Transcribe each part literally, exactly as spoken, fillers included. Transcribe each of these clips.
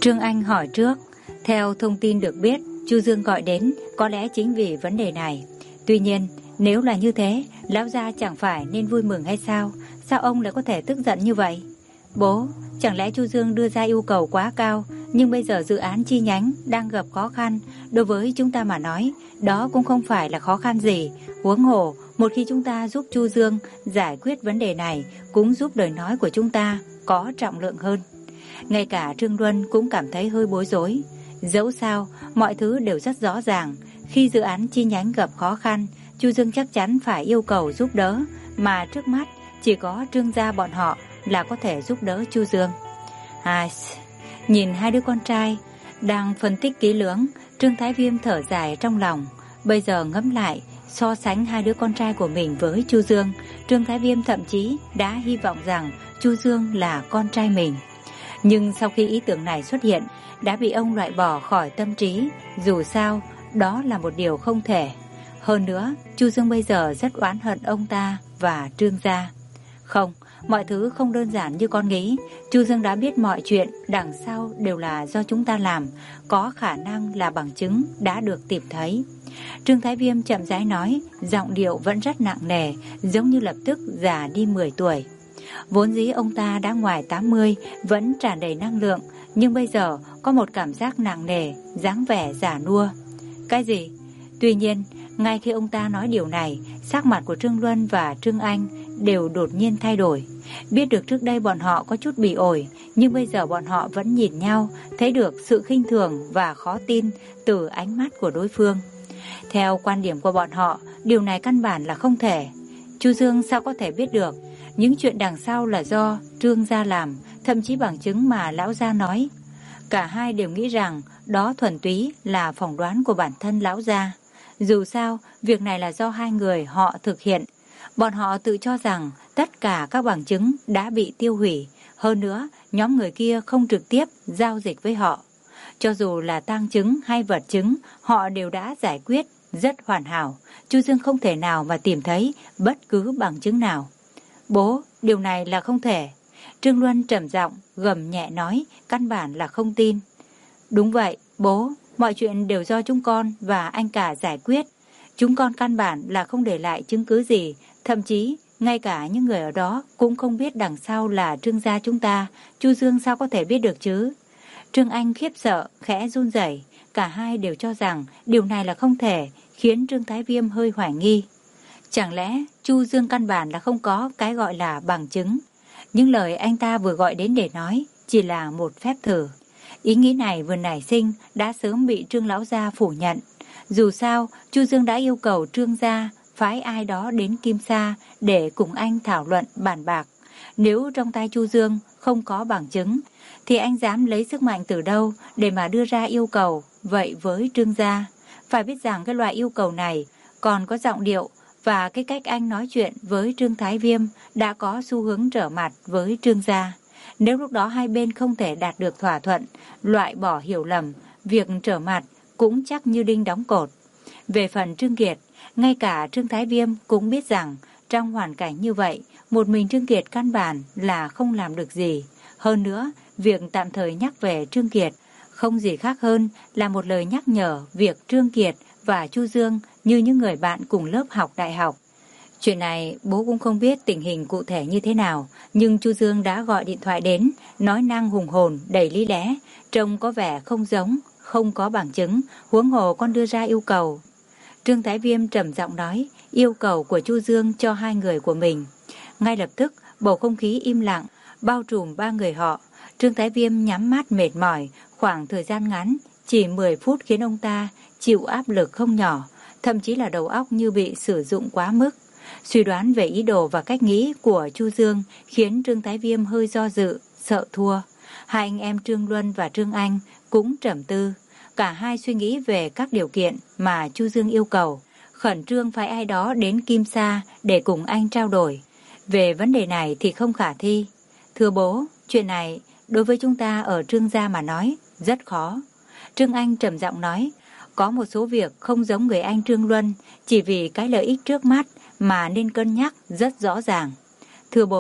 Trương Anh hỏi trước. Theo thông tin được biết, Chu Dương gọi đến có lẽ chính vì vấn đề này. Tuy nhiên, nếu là như thế, lão gia chẳng phải nên vui mừng hay sao? Sao ông lại có thể tức giận như vậy? Bố, chẳng lẽ Chu Dương đưa ra yêu cầu quá cao, nhưng bây giờ dự án chi nhánh đang gặp khó khăn. Đối với chúng ta mà nói, đó cũng không phải là khó khăn gì. Huống hồ, một khi chúng ta giúp Chu Dương giải quyết vấn đề này, cũng giúp lời nói của chúng ta có trọng lượng hơn. Ngay cả Trương Luân cũng cảm thấy hơi bối rối. Dẫu sao, mọi thứ đều rất rõ ràng. Khi dự án chi nhánh gặp khó khăn, Chu Dương chắc chắn phải yêu cầu giúp đỡ, mà trước mắt chỉ có Trương gia bọn họ là có thể giúp đỡ Chu Dương. À, nhìn hai đứa con trai đang phân tích kỹ lưỡng, Trương Thái Viêm thở dài trong lòng. Bây giờ ngẫm lại, so sánh hai đứa con trai của mình với Chu Dương, Trương Thái Viêm thậm chí đã hy vọng rằng Chu Dương là con trai mình. Nhưng sau khi ý tưởng này xuất hiện, đã bị ông loại bỏ khỏi tâm trí. Dù sao, đó là một điều không thể. Hơn nữa, Chu Dương bây giờ rất oán hận ông ta và Trương gia. Không, mọi thứ không đơn giản như con nghĩ. Chu Dương đã biết mọi chuyện đằng sau đều là do chúng ta làm, có khả năng là bằng chứng đã được tìm thấy. Trương Thái Viêm chậm rãi nói, giọng điệu vẫn rất nặng nề, giống như lập tức già đi mười tuổi. Vốn dĩ ông ta đã ngoài tám mươi, vẫn tràn đầy năng lượng, nhưng bây giờ có một cảm giác nặng nề, dáng vẻ già nua. Cái gì? Tuy nhiên, ngay khi ông ta nói điều này, sắc mặt của Trương Luân và Trương Anh đều đột nhiên thay đổi. Biết được trước đây bọn họ có chút bị ổi, nhưng bây giờ bọn họ vẫn nhìn nhau, thấy được sự khinh thường và khó tin từ ánh mắt của đối phương. Theo quan điểm của bọn họ, điều này căn bản là không thể. Chu Dương sao có thể biết được? Những chuyện đằng sau là do Trương gia làm, thậm chí bằng chứng mà lão gia nói. Cả hai đều nghĩ rằng đó thuần túy là phỏng đoán của bản thân lão gia. Dù sao, việc này là do hai người họ thực hiện. Bọn họ tự cho rằng tất cả các bằng chứng đã bị tiêu hủy. Hơn nữa, nhóm người kia không trực tiếp giao dịch với họ. Cho dù là tang chứng hay vật chứng, họ đều đã giải quyết rất hoàn hảo. Chu Dương không thể nào mà tìm thấy bất cứ bằng chứng nào. Bố, điều này là không thể. Trương Luân trầm giọng gầm nhẹ nói, căn bản là không tin. Đúng vậy, bố, mọi chuyện đều do chúng con và anh cả giải quyết. Chúng con căn bản là không để lại chứng cứ gì, thậm chí ngay cả những người ở đó cũng không biết đằng sau là Trương gia chúng ta. Chu Dương sao có thể biết được chứ? Trương Anh khiếp sợ, khẽ run rẩy. Cả hai đều cho rằng điều này là không thể, khiến Trương Thái Viêm hơi hoài nghi. Chẳng lẽ Chu Dương căn bản là không có cái gọi là bằng chứng? Những lời anh ta vừa gọi đến để nói chỉ là một phép thử. Ý nghĩ này vừa nảy sinh đã sớm bị Trương lão gia phủ nhận. Dù sao, Chu Dương đã yêu cầu Trương gia phái ai đó đến Kim Sa để cùng anh thảo luận bàn bạc. Nếu trong tay Chu Dương không có bằng chứng, thì anh dám lấy sức mạnh từ đâu để mà đưa ra yêu cầu vậy với Trương gia? Phải biết rằng cái loại yêu cầu này còn có giọng điệu và cái cách anh nói chuyện với Trương Thái Viêm đã có xu hướng trở mặt với Trương gia. Nếu lúc đó hai bên không thể đạt được thỏa thuận, loại bỏ hiểu lầm, việc trở mặt cũng chắc như đinh đóng cột. Về phần Trương Kiệt, ngay cả Trương Thái Viêm cũng biết rằng trong hoàn cảnh như vậy, một mình Trương Kiệt căn bản là không làm được gì. Hơn nữa, việc tạm thời nhắc về Trương Kiệt không gì khác hơn là một lời nhắc nhở việc Trương Kiệt và Chu Dương như những người bạn cùng lớp học đại học. Chuyện này bố cũng không biết tình hình cụ thể như thế nào, nhưng Chu Dương đã gọi điện thoại đến, nói năng hùng hồn, đầy lý lẽ, trông có vẻ không giống, không có bằng chứng, huống hồ con đưa ra yêu cầu. Trương Thái Viêm trầm giọng nói, yêu cầu của Chu Dương cho hai người của mình. Ngay lập tức, bầu không khí im lặng, bao trùm ba người họ. Trương Thái Viêm nhắm mắt mệt mỏi, khoảng thời gian ngắn, chỉ mười phút khiến ông ta chịu áp lực không nhỏ, thậm chí là đầu óc như bị sử dụng quá mức. Suy đoán về ý đồ và cách nghĩ của Chu Dương khiến Trương Thái Viêm hơi do dự, sợ thua. Hai anh em Trương Luân và Trương Anh cũng trầm tư. Cả hai suy nghĩ về các điều kiện mà Chu Dương yêu cầu, khẩn trương phải ai đó đến Kim Sa để cùng anh trao đổi. Về vấn đề này thì không khả thi. Thưa bố, chuyện này đối với chúng ta ở Trương gia mà nói rất khó. Trương Anh trầm giọng nói, có một số việc không giống người anh Trương Luân, chỉ vì cái lợi ích trước mắt mà nên cân nhắc rất rõ ràng. Thưa bố,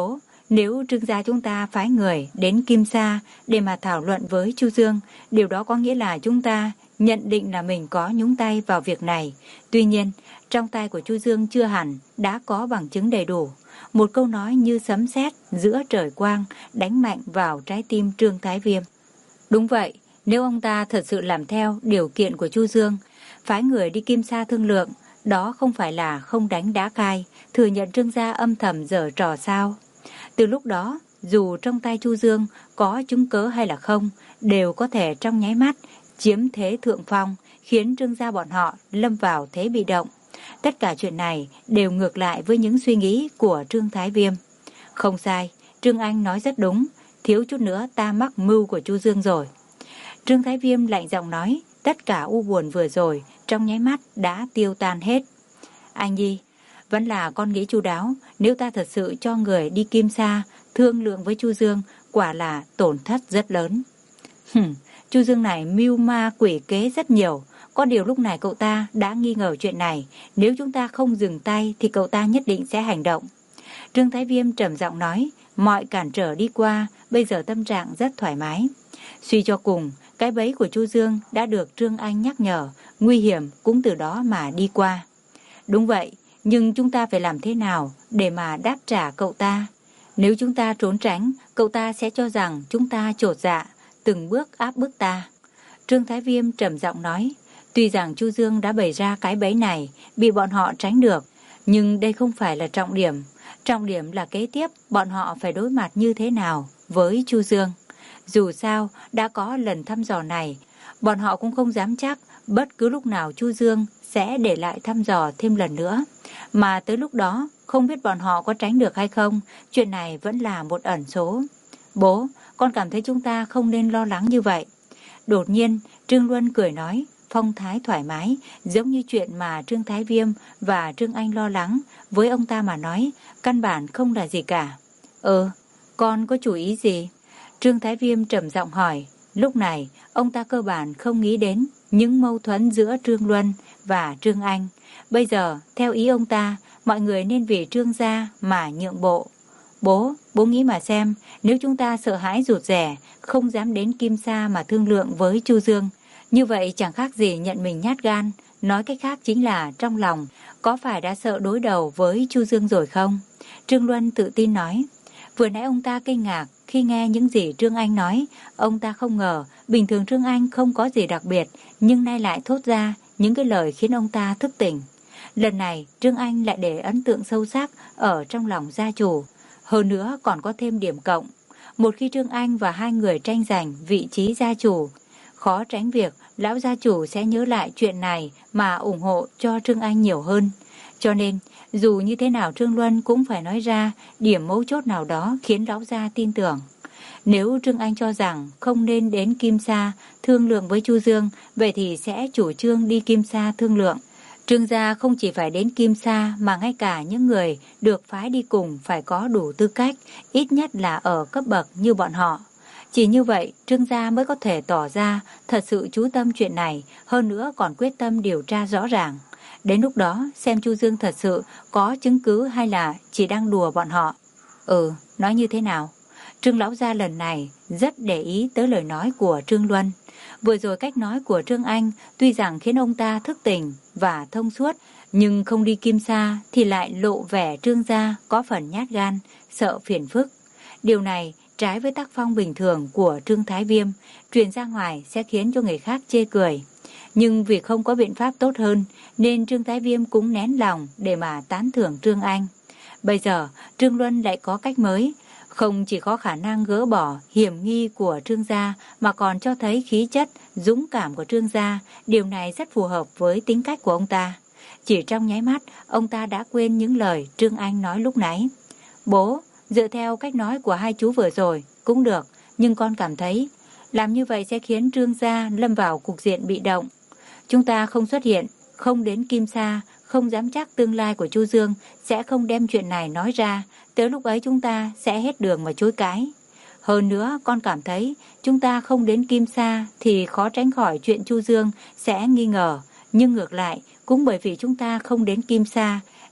Nếu Trương gia chúng ta phái người đến Kim Sa để mà thảo luận với Chu Dương, điều đó có nghĩa là chúng ta nhận định là mình có nhúng tay vào việc này. Tuy nhiên, trong tay của Chu Dương chưa hẳn đã có bằng chứng đầy đủ. Một câu nói như sấm sét giữa trời quang đánh mạnh vào trái tim Trương Thái Viêm. Đúng vậy, nếu ông ta thật sự làm theo điều kiện của Chu Dương, phái người đi Kim Sa thương lượng, đó không phải là không đánh đã khai, thừa nhận Trương gia âm thầm giở trò sao. Từ lúc đó, dù trong tay Chu Dương có chứng cớ hay là không, đều có thể trong nháy mắt chiếm thế thượng phong, khiến Trương gia bọn họ lâm vào thế bị động. Tất cả chuyện này đều ngược lại với những suy nghĩ của Trương Thái Viêm. Không sai, Trương Anh nói rất đúng, thiếu chút nữa ta mắc mưu của Chu Dương rồi. Trương Thái Viêm lạnh giọng nói, tất cả u buồn vừa rồi trong nháy mắt đã tiêu tan hết. Anh Nhi, vẫn là con nghĩ chu đáo, nếu ta thật sự cho người đi Kim Sa thương lượng với Chu Dương, quả là tổn thất rất lớn. Hừm, Chu Dương này mưu ma quỷ kế rất nhiều, có điều lúc này cậu ta đã nghi ngờ chuyện này, nếu chúng ta không dừng tay thì cậu ta nhất định sẽ hành động. Trương Thái Viêm trầm giọng nói, mọi cản trở đi qua, bây giờ tâm trạng rất thoải mái. Suy cho cùng, cái bẫy của Chu Dương đã được Trương Anh nhắc nhở, nguy hiểm cũng từ đó mà đi qua. Đúng vậy, nhưng chúng ta phải làm thế nào để mà đáp trả cậu ta? Nếu chúng ta trốn tránh, cậu ta sẽ cho rằng chúng ta chột dạ, từng bước áp bức ta. Trương Thái Viêm trầm giọng nói, tuy rằng Chu Dương đã bày ra cái bẫy này, bị bọn họ tránh được, nhưng đây không phải là trọng điểm. Trọng điểm là kế tiếp bọn họ phải đối mặt như thế nào với Chu Dương. Dù sao, đã có lần thăm dò này, bọn họ cũng không dám chắc bất cứ lúc nào Chu Dương sẽ để lại thăm dò thêm lần nữa. Mà tới lúc đó, không biết bọn họ có tránh được hay không, chuyện này vẫn là một ẩn số. Bố, con cảm thấy chúng ta không nên lo lắng như vậy. Đột nhiên, Trương Luân cười nói, phong thái thoải mái, giống như chuyện mà Trương Thái Viêm và Trương Anh lo lắng, với ông ta mà nói, căn bản không là gì cả. Ừ, con có chủ ý gì? Trương Thái Viêm trầm giọng hỏi. Lúc này, ông ta cơ bản không nghĩ đến những mâu thuẫn giữa Trương Luân và Trương Anh. Bây giờ, theo ý ông ta, mọi người nên vì Trương gia mà nhượng bộ. Bố, bố nghĩ mà xem, nếu chúng ta sợ hãi rụt rẻ, không dám đến Kim Sa mà thương lượng với Chu Dương, như vậy chẳng khác gì nhận mình nhát gan. Nói cách khác chính là trong lòng, có phải đã sợ đối đầu với Chu Dương rồi không? Trương Luân tự tin nói. Vừa nãy ông ta kinh ngạc khi nghe những gì Trương Anh nói. Ông ta không ngờ, bình thường Trương Anh không có gì đặc biệt, nhưng nay lại thốt ra những cái lời khiến ông ta thức tỉnh. Lần này, Trương Anh lại để ấn tượng sâu sắc ở trong lòng gia chủ. Hơn nữa còn có thêm điểm cộng. Một khi Trương Anh và hai người tranh giành vị trí gia chủ, khó tránh việc lão gia chủ sẽ nhớ lại chuyện này mà ủng hộ cho Trương Anh nhiều hơn. Cho nên, dù như thế nào Trương Luân cũng phải nói ra điểm mấu chốt nào đó khiến lão gia tin tưởng. Nếu Trương Anh cho rằng không nên đến Kim Sa thương lượng với Chu Dương, vậy thì sẽ chủ trương đi Kim Sa thương lượng. Trương gia không chỉ phải đến Kim Sa mà ngay cả những người được phái đi cùng phải có đủ tư cách, ít nhất là ở cấp bậc như bọn họ. Chỉ như vậy, Trương gia mới có thể tỏ ra thật sự chú tâm chuyện này, hơn nữa còn quyết tâm điều tra rõ ràng. Đến lúc đó, xem Chu Dương thật sự có chứng cứ hay là chỉ đang đùa bọn họ. Ừ, nói như thế nào? Trương lão gia lần này rất để ý tới lời nói của Trương Luân. Vừa rồi cách nói của Trương Anh tuy rằng khiến ông ta thức tỉnh và thông suốt, nhưng không đi Kim Sa thì lại lộ vẻ Trương gia có phần nhát gan, sợ phiền phức. Điều này trái với tác phong bình thường của Trương Thái Viêm, truyền ra ngoài sẽ khiến cho người khác chê cười. Nhưng vì không có biện pháp tốt hơn, nên Trương Thái Viêm cũng nén lòng để mà tán thưởng Trương Anh. Bây giờ, Trương Luân lại có cách mới, không chỉ có khả năng gỡ bỏ hiểm nghi của Trương gia, mà còn cho thấy khí chất, dũng cảm của Trương gia. Điều này rất phù hợp với tính cách của ông ta. Chỉ trong nháy mắt, ông ta đã quên những lời Trương Anh nói lúc nãy. Bố, dựa theo cách nói của hai chú vừa rồi, cũng được, nhưng con cảm thấy làm như vậy sẽ khiến Trương gia lâm vào cục diện bị động. Chúng ta không xuất hiện, không đến Kim Sa, không dám chắc tương lai của Chu Dương sẽ không đem chuyện này nói ra, tới lúc ấy chúng ta sẽ hết đường mà chối cãi. Hơn nữa, con cảm thấy chúng ta không đến Kim Sa thì khó tránh khỏi chuyện Chu Dương sẽ nghi ngờ, nhưng ngược lại, cũng bởi vì chúng ta không đến Kim Sa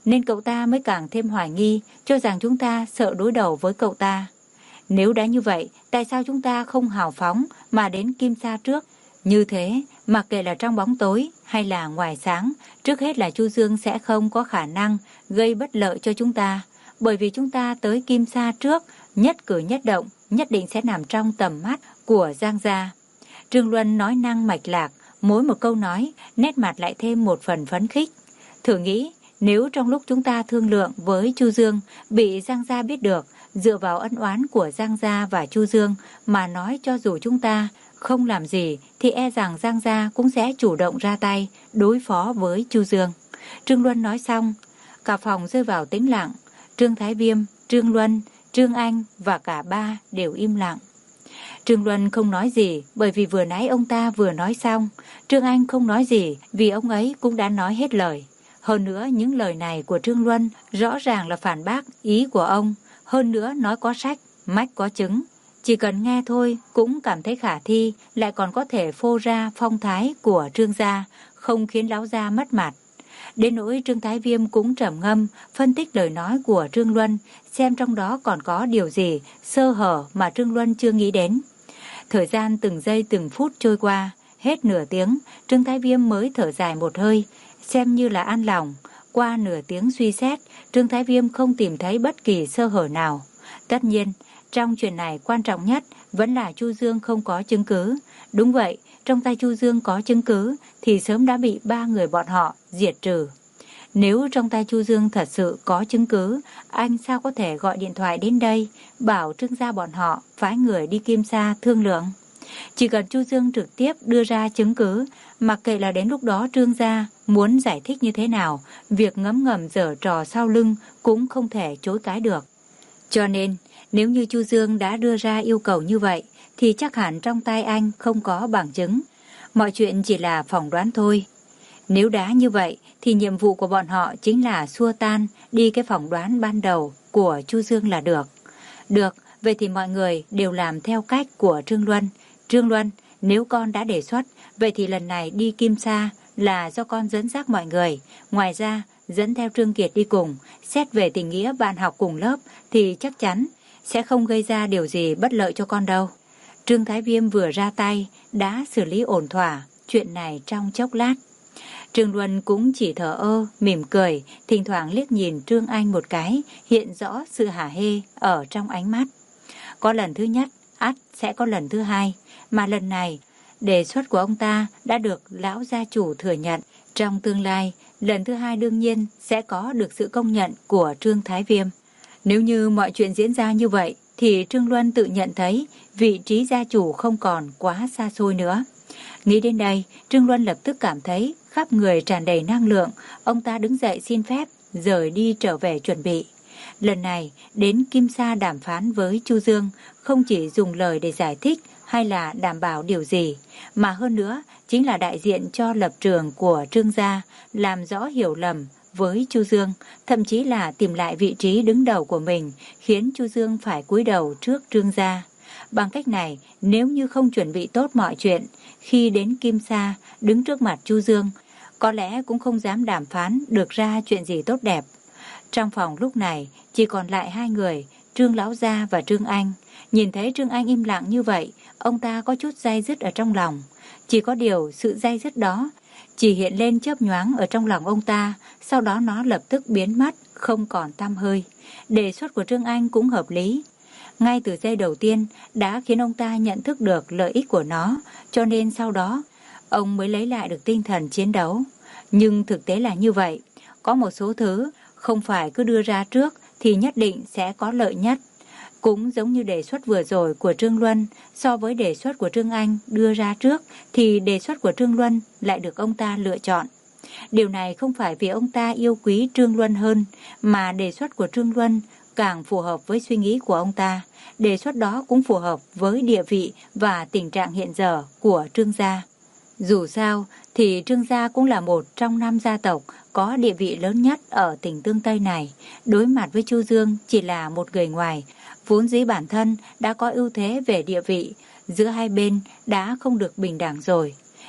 nên cậu ta mới càng thêm hoài nghi, cho rằng chúng ta sợ đối đầu với cậu ta. Nếu đã như vậy, tại sao chúng ta không hào phóng mà đến Kim Sa trước? Như thế, mặc kệ là trong bóng tối hay là ngoài sáng, trước hết là Chu Dương sẽ không có khả năng gây bất lợi cho chúng ta. Bởi vì chúng ta tới Kim Sa trước, nhất cử nhất động nhất định sẽ nằm trong tầm mắt của Giang gia. Trương Luân nói năng mạch lạc, mỗi một câu nói, nét mặt lại thêm một phần phấn khích. Thử nghĩ, nếu trong lúc chúng ta thương lượng với Chu Dương, bị Giang gia biết được, dựa vào ân oán của Giang gia và Chu Dương mà nói cho dù chúng ta không làm gì, thì e rằng Giang gia cũng sẽ chủ động ra tay đối phó với Chu Dương. Trương Luân nói xong, cả phòng rơi vào tĩnh lặng. Trương Thái Viêm, Trương Luân, Trương Anh và cả ba đều im lặng. Trương Luân không nói gì bởi vì vừa nãy ông ta vừa nói xong. Trương Anh không nói gì vì ông ấy cũng đã nói hết lời. Hơn nữa những lời này của Trương Luân rõ ràng là phản bác ý của ông. Hơn nữa nói có sách, mách có chứng. Chỉ cần nghe thôi cũng cảm thấy khả thi, lại còn có thể phô ra phong thái của Trương gia, không khiến lão gia mất mặt. Đến nỗi Trương Thái Viêm cũng trầm ngâm, phân tích lời nói của Trương Luân, xem trong đó còn có điều gì sơ hở mà Trương Luân chưa nghĩ đến. Thời gian từng giây từng phút trôi qua, hết nửa tiếng, Trương Thái Viêm mới thở dài một hơi, xem như là an lòng. Qua nửa tiếng suy xét, Trương Thái Viêm không tìm thấy bất kỳ sơ hở nào. Tất nhiên, trong chuyện này quan trọng nhất vẫn là Chu Dương không có chứng cứ. Đúng vậy, trong tay Chu Dương có chứng cứ thì sớm đã bị ba người bọn họ diệt trừ. Nếu trong tay Chu Dương thật sự có chứng cứ, anh sao có thể gọi điện thoại đến đây, bảo Trương gia bọn họ phái người đi Kim Sa thương lượng. Chỉ cần Chu Dương trực tiếp đưa ra chứng cứ, mặc kệ là đến lúc đó Trương gia muốn giải thích như thế nào, việc ngấm ngầm giở trò sau lưng cũng không thể chối cãi được. Cho nên, nếu như Chu Dương đã đưa ra yêu cầu như vậy, thì chắc hẳn trong tay anh không có bằng chứng. Mọi chuyện chỉ là phỏng đoán thôi. Nếu đã như vậy, thì nhiệm vụ của bọn họ chính là xua tan đi cái phỏng đoán ban đầu của Chu Dương là được. Được, vậy thì mọi người đều làm theo cách của Trương Luân. Trương Luân, nếu con đã đề xuất, vậy thì lần này đi Kim Sa là do con dẫn dắt mọi người. Ngoài ra, dẫn theo Trương Kiệt đi cùng, xét về tình nghĩa bạn học cùng lớp thì chắc chắn sẽ không gây ra điều gì bất lợi cho con đâu. Trương Thái Viêm vừa ra tay, đã xử lý ổn thỏa chuyện này trong chốc lát. Trương Luân cũng chỉ thở ơ, mỉm cười, thỉnh thoảng liếc nhìn Trương Anh một cái, hiện rõ sự hả hê ở trong ánh mắt. Có lần thứ nhất, ắt sẽ có lần thứ hai, mà lần này, đề xuất của ông ta đã được lão gia chủ thừa nhận. Trong tương lai, lần thứ hai đương nhiên sẽ có được sự công nhận của Trương Thái Viêm. Nếu như mọi chuyện diễn ra như vậy, thì Trương Luân tự nhận thấy vị trí gia chủ không còn quá xa xôi nữa. Nghĩ đến đây, Trương Luân lập tức cảm thấy khắp người tràn đầy năng lượng. Ông ta đứng dậy xin phép, rời đi trở về chuẩn bị. Lần này, đến Kim Sa đàm phán với Chu Dương, không chỉ dùng lời để giải thích hay là đảm bảo điều gì, mà hơn nữa chính là đại diện cho lập trường của Trương gia, làm rõ hiểu lầm với Chu Dương, thậm chí là tìm lại vị trí đứng đầu của mình, khiến Chu Dương phải cúi đầu trước Trương gia. Bằng cách này, nếu như không chuẩn bị tốt mọi chuyện, khi đến Kim Sa đứng trước mặt Chu Dương, có lẽ cũng không dám đàm phán được ra chuyện gì tốt đẹp. Trong phòng lúc này chỉ còn lại hai người, Trương Lão Gia và Trương Anh. Nhìn thấy Trương Anh im lặng như vậy, ông ta có chút day dứt ở trong lòng. Chỉ có điều sự day dứt đó chỉ hiện lên chớp nhoáng ở trong lòng ông ta, sau đó nó lập tức biến mất, không còn tăm hơi. Đề xuất của Trương Anh cũng hợp lý. Ngay từ giây đầu tiên đã khiến ông ta nhận thức được lợi ích của nó, cho nên sau đó ông mới lấy lại được tinh thần chiến đấu. Nhưng thực tế là như vậy, có một số thứ không phải cứ đưa ra trước thì nhất định sẽ có lợi nhất. Cũng giống như đề xuất vừa rồi của Trương Luân, so với đề xuất của Trương Anh đưa ra trước thì đề xuất của Trương Luân lại được ông ta lựa chọn. Điều này không phải vì ông ta yêu quý Trương Luân hơn, mà đề xuất của Trương Luân càng phù hợp với suy nghĩ của ông ta. Đề xuất đó cũng phù hợp với địa vị và tình trạng hiện giờ của Trương gia. Dù sao thì Trương gia cũng là một trong năm gia tộc có địa vị lớn nhất ở tỉnh Tương Tây này. Đối mặt với Chu Dương chỉ là một người ngoài, vốn dĩ bản thân đã có ưu thế về địa vị, giữa hai bên đã không được bình đẳng rồi.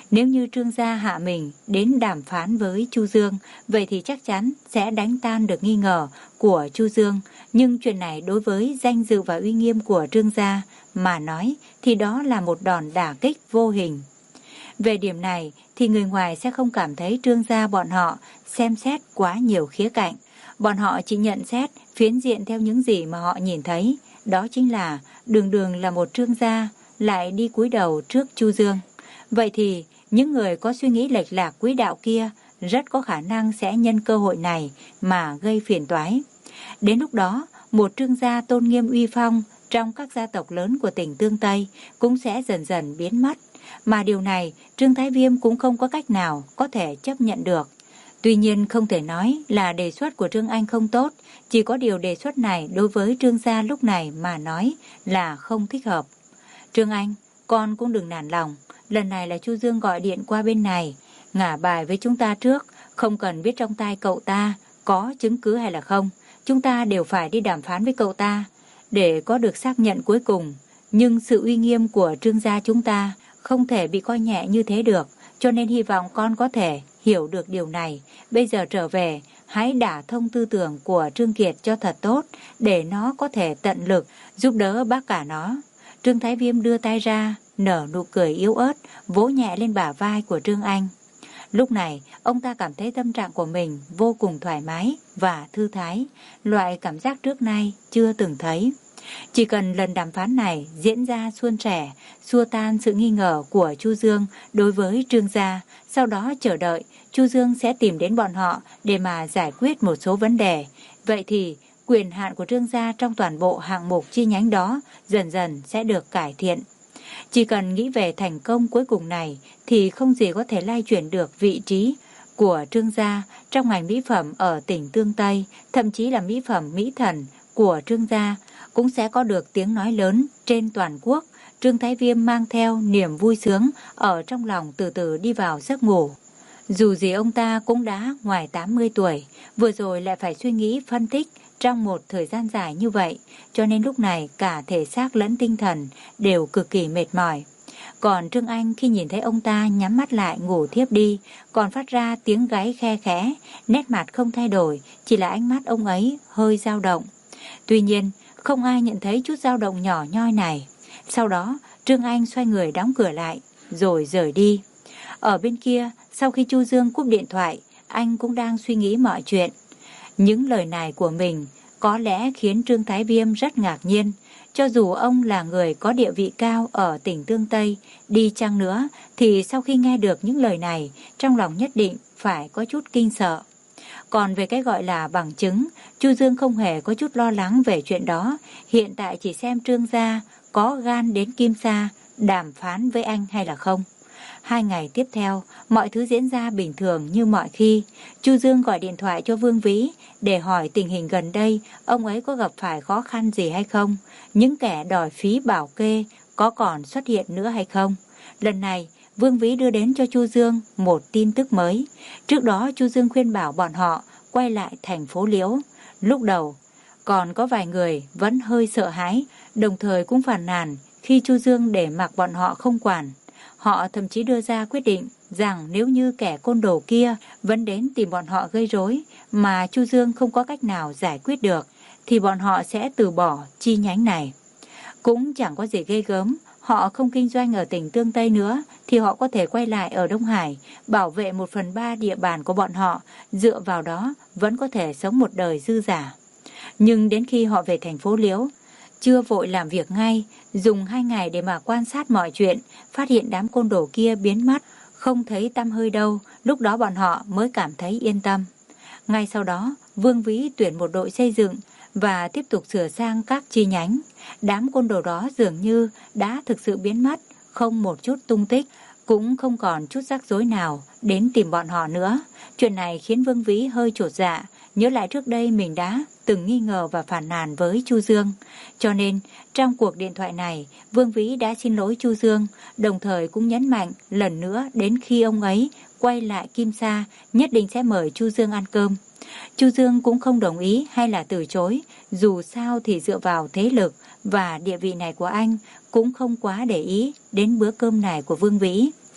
Nếu như Trương gia hạ mình đến đàm phán với Chu Dương, vậy thì chắc chắn sẽ đánh tan được nghi ngờ của Chu Dương. Nhưng chuyện này đối với danh dự và uy nghiêm của Trương gia mà nói thì đó là một đòn đả kích vô hình. Về điểm này thì người ngoài sẽ không cảm thấy Trương gia bọn họ xem xét quá nhiều khía cạnh. Bọn họ chỉ nhận xét phiến diện theo những gì mà họ nhìn thấy. Đó chính là đường đường là một Trương gia lại đi cúi đầu trước Chu Dương. Vậy thì những người có suy nghĩ lệch lạc quỹ đạo kia rất có khả năng sẽ nhân cơ hội này mà gây phiền toái. Đến lúc đó, một Trương gia tôn nghiêm uy phong trong các gia tộc lớn của tỉnh Tương Tây cũng sẽ dần dần biến mất. Mà điều này Trương Thái Viêm cũng không có cách nào có thể chấp nhận được. Tuy nhiên không thể nói là đề xuất của Trương Anh không tốt, chỉ có điều đề xuất này đối với Trương gia lúc này mà nói là không thích hợp. Trương Anh, con cũng đừng nản lòng, lần này là Chu Dương gọi điện qua bên này, ngả bài với chúng ta trước, không cần biết trong tai cậu ta có chứng cứ hay là không, chúng ta đều phải đi đàm phán với cậu ta để có được xác nhận cuối cùng. Nhưng sự uy nghiêm của Trương gia chúng ta không thể bị coi nhẹ như thế được, cho nên hy vọng con có thể hiểu được điều này. Bây giờ trở về, hãy đả thông tư tưởng của Trương Kiệt cho thật tốt, để nó có thể tận lực giúp đỡ bác cả nó. Trương Thái Viêm đưa tay ra, nở nụ cười yếu ớt, vỗ nhẹ lên bả vai của Trương Anh. Lúc này, ông ta cảm thấy tâm trạng của mình vô cùng thoải mái và thư thái, loại cảm giác trước nay chưa từng thấy. Chỉ cần lần đàm phán này diễn ra suôn sẻ, xua tan sự nghi ngờ của Chu Dương đối với Trương gia, sau đó chờ đợi Chu Dương sẽ tìm đến bọn họ để mà giải quyết một số vấn đề. Vậy thì quyền hạn của Trương gia trong toàn bộ hạng mục chi nhánh đó dần dần sẽ được cải thiện. Chỉ cần nghĩ về thành công cuối cùng này thì không gì có thể lay chuyển được vị trí của Trương gia trong ngành mỹ phẩm ở tỉnh Tương Tây, thậm chí là mỹ phẩm mỹ thần của Trương gia cũng sẽ có được tiếng nói lớn trên toàn quốc. Trương Thái Viêm mang theo niềm vui sướng ở trong lòng từ từ đi vào giấc ngủ. Dù gì ông ta cũng đã ngoài tám mươi tuổi, vừa rồi lại phải suy nghĩ phân tích trong một thời gian dài như vậy, cho nên lúc này cả thể xác lẫn tinh thần đều cực kỳ mệt mỏi. Còn Trương Anh khi nhìn thấy ông ta nhắm mắt lại ngủ thiếp đi, còn phát ra tiếng gáy khe khẽ, nét mặt không thay đổi, chỉ là ánh mắt ông ấy hơi dao động. Tuy nhiên, không ai nhận thấy chút dao động nhỏ nhoi này. Sau đó, Trương Anh xoay người đóng cửa lại, rồi rời đi. Ở bên kia, sau khi Chu Dương cúp điện thoại, anh cũng đang suy nghĩ mọi chuyện. Những lời này của mình có lẽ khiến Trương Thái Viêm rất ngạc nhiên. Cho dù ông là người có địa vị cao ở tỉnh Tương Tây, đi chăng nữa, thì sau khi nghe được những lời này, trong lòng nhất định phải có chút kinh sợ. Còn về cái gọi là bằng chứng, Chu Dương không hề có chút lo lắng về chuyện đó. Hiện tại chỉ xem Trương gia có gan đến Kim Sa đàm phán với anh hay là không. Hai ngày tiếp theo, mọi thứ diễn ra bình thường như mọi khi. Chu Dương gọi điện thoại cho Vương Vĩ để hỏi tình hình gần đây ông ấy có gặp phải khó khăn gì hay không, những kẻ đòi phí bảo kê có còn xuất hiện nữa hay không. Lần này, Vương Vĩ đưa đến cho Chu Dương một tin tức mới. Trước đó Chu Dương khuyên bảo bọn họ quay lại thành phố Liễu. Lúc đầu, còn có vài người vẫn hơi sợ hãi, đồng thời cũng phàn nàn khi Chu Dương để mặc bọn họ không quản. Họ thậm chí đưa ra quyết định rằng nếu như kẻ côn đồ kia vẫn đến tìm bọn họ gây rối mà Chu Dương không có cách nào giải quyết được, thì bọn họ sẽ từ bỏ chi nhánh này. Cũng chẳng có gì ghê gớm, họ không kinh doanh ở tỉnh Tương Tây nữa thì họ có thể quay lại ở Đông Hải, bảo vệ một phần ba địa bàn của bọn họ, dựa vào đó vẫn có thể sống một đời dư dả. Nhưng đến khi họ về thành phố Liễu, chưa vội làm việc ngay, dùng hai ngày để mà quan sát mọi chuyện, phát hiện đám côn đồ kia biến mất, không thấy tăm hơi đâu, lúc đó bọn họ mới cảm thấy yên tâm. Ngay sau đó, Vương Vĩ tuyển một đội xây dựng và tiếp tục sửa sang các chi nhánh. Đám côn đồ đó dường như đã thực sự biến mất, không một chút tung tích, cũng không còn chút rắc rối nào đến tìm bọn họ nữa. Chuyện này khiến Vương Vĩ hơi chột dạ, nhớ lại trước đây mình đã từng nghi ngờ và phản nàn với Chu Dương. Cho nên, trong cuộc điện thoại này, Vương Vĩ đã xin lỗi Chu Dương, đồng thời cũng nhấn mạnh lần nữa đến khi ông ấy quay lại Kim Sa, nhất định sẽ mời Chu Dương ăn cơm. Chu Dương cũng không đồng ý hay là từ chối, dù sao thì dựa vào thế lực và địa vị này của anh cũng không quá để ý đến bữa cơm này của Vương Vĩ.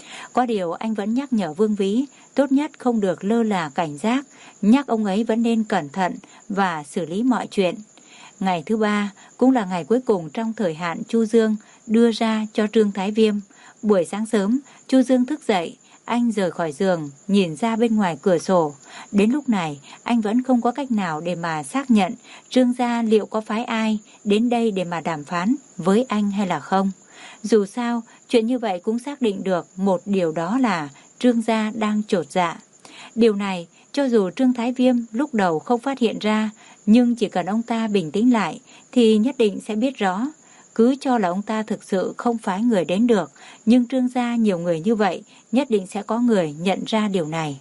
Có điều anh vẫn nhắc nhở Vương Vĩ, tốt nhất không được lơ là cảnh giác, nhắc ông ấy vẫn nên cẩn thận và xử lý mọi chuyện. Ngày thứ ba cũng là ngày cuối cùng trong thời hạn Chu Dương đưa ra cho Trương Thái Viêm. Buổi sáng sớm, Chu Dương thức dậy, anh rời khỏi giường, nhìn ra bên ngoài cửa sổ. Đến lúc này, anh vẫn không có cách nào để mà xác nhận Trương gia liệu có phái ai đến đây để mà đàm phán với anh hay là không. Dù sao, chuyện như vậy cũng xác định được một điều, đó là Trương gia đang chột dạ. Điều này, cho dù Trương Thái Viêm lúc đầu không phát hiện ra, nhưng chỉ cần ông ta bình tĩnh lại thì nhất định sẽ biết rõ. Cứ cho là ông ta thực sự không phái người đến được, nhưng Trương gia nhiều người như vậy, nhất định sẽ có người nhận ra điều này.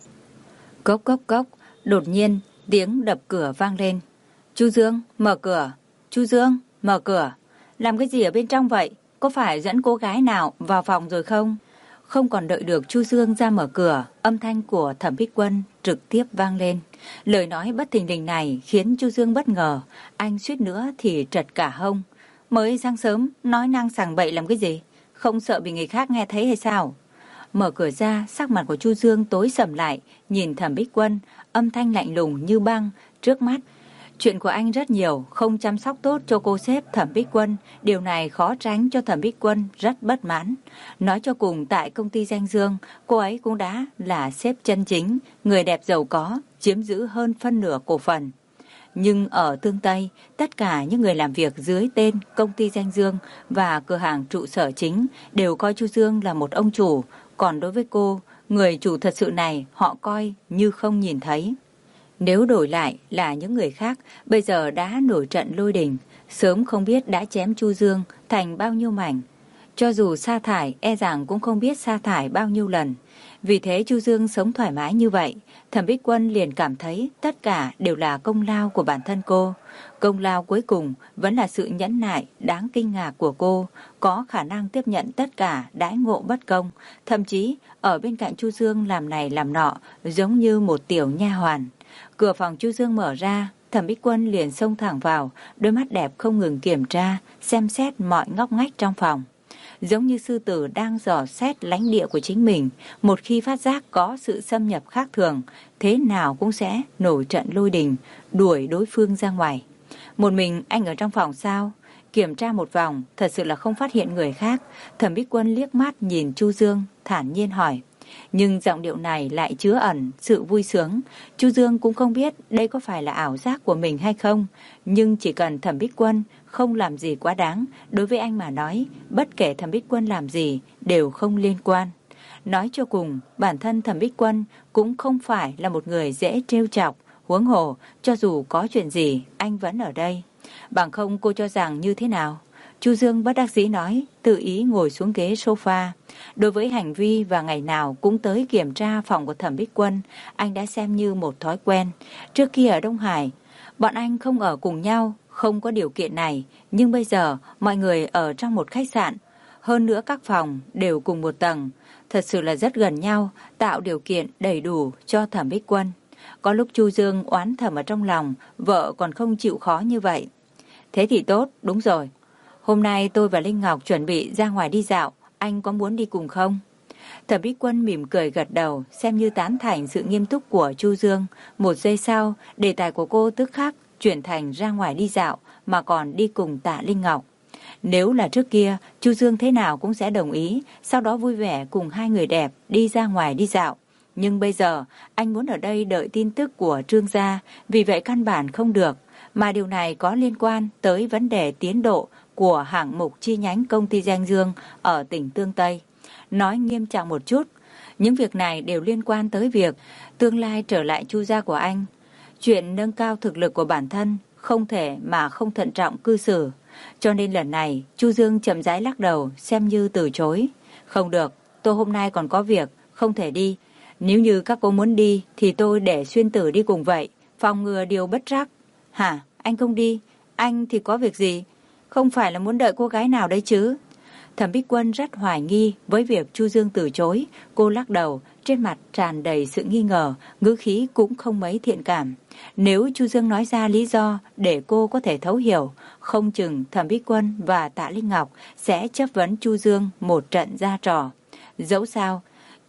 Cốc cốc cốc, đột nhiên tiếng đập cửa vang lên. Chu Dương, mở cửa. Chu Dương, mở cửa. Làm cái gì ở bên trong vậy? Có phải dẫn cô gái nào vào phòng rồi không? Không còn đợi được Chu Dương ra mở cửa, âm thanh của Thẩm Bích Quân trực tiếp vang lên. Lời nói bất thình lình này khiến Chu Dương bất ngờ, anh suýt nữa thì trật cả hông. Mới sáng sớm, nói năng sằng bậy làm cái gì? Không sợ bị người khác nghe thấy hay sao? Mở cửa ra, sắc mặt của Chu Dương tối sầm lại, nhìn Thẩm Bích Quân, âm thanh lạnh lùng như băng, trước mắt. Chuyện của anh rất nhiều, không chăm sóc tốt cho cô sếp Thẩm Bích Quân, điều này khó tránh cho Thẩm Bích Quân rất bất mãn. Nói cho cùng, tại công ty Danh Dương, cô ấy cũng đã là sếp chân chính, người đẹp giàu có, chiếm giữ hơn phân nửa cổ phần. Nhưng ở Tương Tây, tất cả những người làm việc dưới tên công ty Danh Dương và cửa hàng trụ sở chính đều coi Chu Dương là một ông chủ, còn đối với cô, người chủ thật sự này họ coi như không nhìn thấy. Nếu đổi lại là những người khác, bây giờ đã nổi trận lôi đình, sớm không biết đã chém Chu Dương thành bao nhiêu mảnh. Cho dù sa thải, e rằng cũng không biết sa thải bao nhiêu lần. Vì thế Chu Dương sống thoải mái như vậy, Thẩm Bích Quân liền cảm thấy tất cả đều là công lao của bản thân cô. Công lao cuối cùng vẫn là sự nhẫn nại đáng kinh ngạc của cô, có khả năng tiếp nhận tất cả đãi ngộ bất công, thậm chí ở bên cạnh Chu Dương làm này làm nọ, giống như một tiểu nha hoàn. Cửa phòng Chu Dương mở ra, Thẩm Bích Quân liền xông thẳng vào, đôi mắt đẹp không ngừng kiểm tra, xem xét mọi ngóc ngách trong phòng. Giống như sư tử đang dò xét lãnh địa của chính mình, một khi phát giác có sự xâm nhập khác thường, thế nào cũng sẽ nổi trận lôi đình, đuổi đối phương ra ngoài. Một mình anh ở trong phòng sao? Kiểm tra một vòng, thật sự là không phát hiện người khác. Thẩm Bích Quân liếc mắt nhìn Chu Dương, thản nhiên hỏi. Nhưng giọng điệu này lại chứa ẩn sự vui sướng. Chu Dương cũng không biết đây có phải là ảo giác của mình hay không, nhưng chỉ cần Thẩm Bích Quân không làm gì quá đáng, đối với anh mà nói, bất kể Thẩm Bích Quân làm gì đều không liên quan. Nói cho cùng, bản thân Thẩm Bích Quân cũng không phải là một người dễ trêu chọc, huống hồ, cho dù có chuyện gì, anh vẫn ở đây. Bằng không cô cho rằng như thế nào? Chu Dương bất đắc dĩ nói, tự ý ngồi xuống ghế sofa. Đối với hành vi và ngày nào cũng tới kiểm tra phòng của Thẩm Bích Quân, anh đã xem như một thói quen. Trước kia ở Đông Hải, bọn anh không ở cùng nhau, không có điều kiện này, nhưng bây giờ mọi người ở trong một khách sạn. Hơn nữa các phòng đều cùng một tầng, thật sự là rất gần nhau, tạo điều kiện đầy đủ cho Thẩm Bích Quân. Có lúc Chu Dương oán thầm ở trong lòng, vợ còn không chịu khó như vậy. Thế thì tốt, đúng rồi. Hôm nay tôi và Linh Ngọc chuẩn bị ra ngoài đi dạo, anh có muốn đi cùng không? Thẩm Bích Quân mỉm cười gật đầu, xem như tán thành sự nghiêm túc của Chu Dương. Một giây sau, đề tài của cô tức khắc chuyển thành ra ngoài đi dạo, mà còn đi cùng Tạ Linh Ngọc. Nếu là trước kia, Chu Dương thế nào cũng sẽ đồng ý, sau đó vui vẻ cùng hai người đẹp đi ra ngoài đi dạo. Nhưng bây giờ, anh muốn ở đây đợi tin tức của Trương gia, vì vậy căn bản không được. Mà điều này có liên quan tới vấn đề tiến độ của hạng mục chi nhánh công ty Danh Dương ở tỉnh Tương Tây. Nói nghiêm trọng một chút, những việc này đều liên quan tới việc tương lai trở lại Chu gia của anh. Chuyện nâng cao thực lực của bản thân không thể mà không thận trọng cư xử. Cho nên lần này, Chu Dương chậm rãi lắc đầu, xem như từ chối. Không được, tôi hôm nay còn có việc, không thể đi. Nếu như các cô muốn đi, thì tôi để Xuyên Tử đi cùng vậy, phòng ngừa điều bất trắc. Hả, anh không đi? Anh thì có việc gì? Không phải là muốn đợi cô gái nào đấy chứ? Thẩm Bích Quân rất hoài nghi với việc Chu Dương từ chối. Cô lắc đầu, trên mặt tràn đầy sự nghi ngờ, ngữ khí cũng không mấy thiện cảm. Nếu Chu Dương nói ra lý do để cô có thể thấu hiểu, không chừng Thẩm Bích Quân và Tạ Linh Ngọc sẽ chất vấn Chu Dương một trận ra trò. Dẫu sao,